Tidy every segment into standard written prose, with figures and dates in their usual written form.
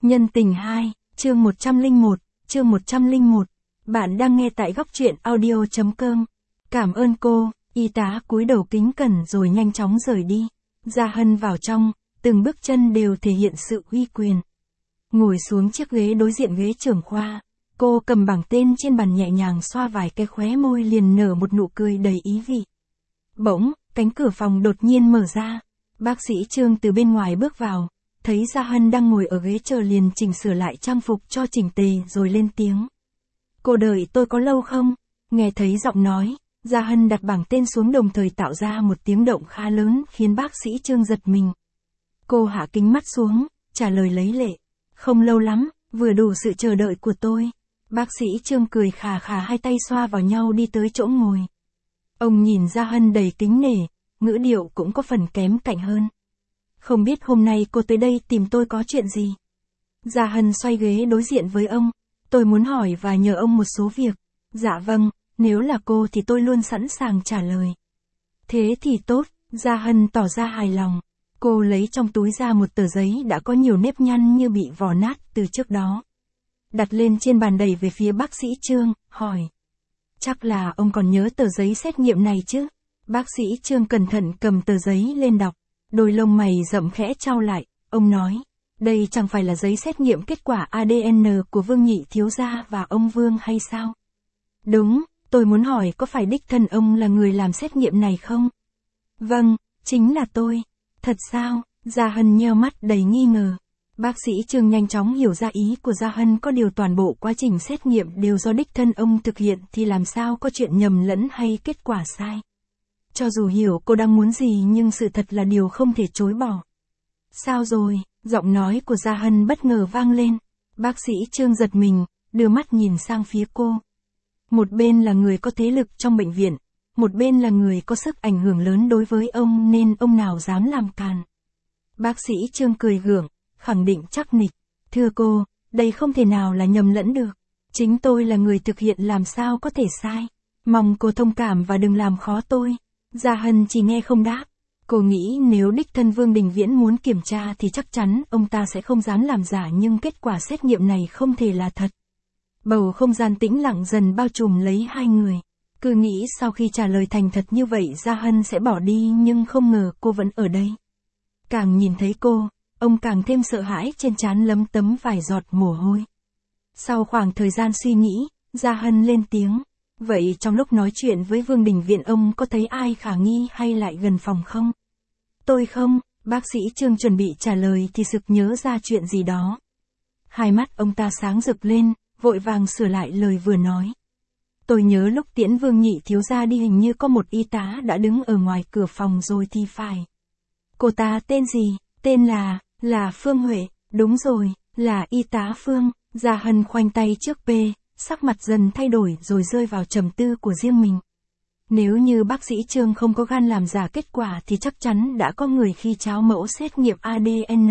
Nhân tình 2, chương 101, chương 101. Bạn đang nghe tại góc truyện audio.com. Cảm ơn cô, y tá cúi đầu kính cẩn rồi nhanh chóng rời đi. Gia Hân vào trong, từng bước chân đều thể hiện sự uy quyền. Ngồi xuống chiếc ghế đối diện ghế trưởng khoa, cô cầm bảng tên trên bàn nhẹ nhàng xoa vài cái khóe môi liền nở một nụ cười đầy ý vị. Bỗng, cánh cửa phòng đột nhiên mở ra. Bác sĩ Trương từ bên ngoài bước vào, thấy Gia Hân đang ngồi ở ghế chờ liền chỉnh sửa lại trang phục cho chỉnh tề rồi lên tiếng. Cô đợi tôi có lâu không? Nghe thấy giọng nói, Gia Hân đặt bảng tên xuống đồng thời tạo ra một tiếng động khá lớn khiến bác sĩ Trương giật mình. Cô hạ kính mắt xuống, trả lời lấy lệ. Không lâu lắm, vừa đủ sự chờ đợi của tôi. Bác sĩ Trương cười khà khà, hai tay xoa vào nhau đi tới chỗ ngồi. Ông nhìn Gia Hân đầy kính nể, ngữ điệu cũng có phần kém cạnh hơn. Không biết hôm nay cô tới đây tìm tôi có chuyện gì? Gia Hân xoay ghế đối diện với ông. Tôi muốn hỏi và nhờ ông một số việc. Dạ vâng, nếu là cô thì tôi luôn sẵn sàng trả lời. Thế thì tốt, Gia Hân tỏ ra hài lòng. Cô lấy trong túi ra một tờ giấy đã có nhiều nếp nhăn như bị vò nát từ trước đó. Đặt lên trên bàn đẩy về phía bác sĩ Trương, hỏi. Chắc là ông còn nhớ tờ giấy xét nghiệm này chứ? Bác sĩ Trương cẩn thận cầm tờ giấy lên đọc. Đôi lông mày rậm khẽ chau lại, ông nói. Đây chẳng phải là giấy xét nghiệm kết quả ADN của Vương Nhị thiếu gia và ông Vương hay sao? Đúng, tôi muốn hỏi có phải đích thân ông là người làm xét nghiệm này không? Vâng, chính là tôi. Thật sao? Gia Hân nheo mắt đầy nghi ngờ. Bác sĩ Trương nhanh chóng hiểu ra ý của Gia Hân, có điều toàn bộ quá trình xét nghiệm đều do đích thân ông thực hiện thì làm sao có chuyện nhầm lẫn hay kết quả sai. Cho dù hiểu cô đang muốn gì nhưng sự thật là điều không thể chối bỏ. Sao rồi? Giọng nói của Gia Hân bất ngờ vang lên. Bác sĩ Trương giật mình, đưa mắt nhìn sang phía cô. Một bên là người có thế lực trong bệnh viện, một bên là người có sức ảnh hưởng lớn đối với ông nên ông nào dám làm càn. Bác sĩ Trương cười gượng, khẳng định chắc nịch. Thưa cô, đây không thể nào là nhầm lẫn được. Chính tôi là người thực hiện, làm sao có thể sai. Mong cô thông cảm và đừng làm khó tôi. Gia Hân chỉ nghe không đáp. Cô nghĩ nếu đích thân Vương Đình Viễn muốn kiểm tra thì chắc chắn ông ta sẽ không dám làm giả, nhưng kết quả xét nghiệm này không thể là thật. Bầu không gian tĩnh lặng dần bao trùm lấy hai người. Cứ nghĩ sau khi trả lời thành thật như vậy Gia Hân sẽ bỏ đi, nhưng không ngờ cô vẫn ở đây. Càng nhìn thấy cô, ông càng thêm sợ hãi, trên trán lấm tấm vài giọt mồ hôi. Sau khoảng thời gian suy nghĩ, Gia Hân lên tiếng. Vậy trong lúc nói chuyện với Vương Đình Viễn ông có thấy ai khả nghi hay lại gần phòng không? Tôi không, bác sĩ Trương chuẩn bị trả lời thì sực nhớ ra chuyện gì đó. Hai mắt ông ta sáng rực lên, vội vàng sửa lại lời vừa nói. Tôi nhớ lúc tiễn Vương Nhị thiếu gia đi hình như có một y tá đã đứng ở ngoài cửa phòng rồi thì phải. Cô ta tên gì? Tên là Phương Huệ. Đúng rồi, là y tá Phương. Gia Hân khoanh tay trước P, sắc mặt dần thay đổi rồi rơi vào trầm tư của riêng mình. Nếu như bác sĩ Trương không có gan làm giả kết quả thì chắc chắn đã có người khi tráo mẫu xét nghiệm ADN.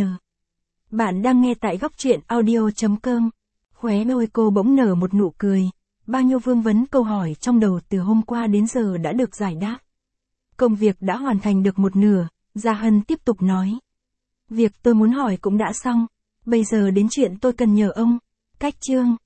Bạn đang nghe tại góc truyện audio.com. Khóe môi cô bỗng nở một nụ cười. Bao nhiêu vương vấn câu hỏi trong đầu từ hôm qua đến giờ đã được giải đáp. Công việc đã hoàn thành được một nửa, Gia Hân tiếp tục nói. Việc tôi muốn hỏi cũng đã xong. Bây giờ đến chuyện tôi cần nhờ ông. Cách Trương,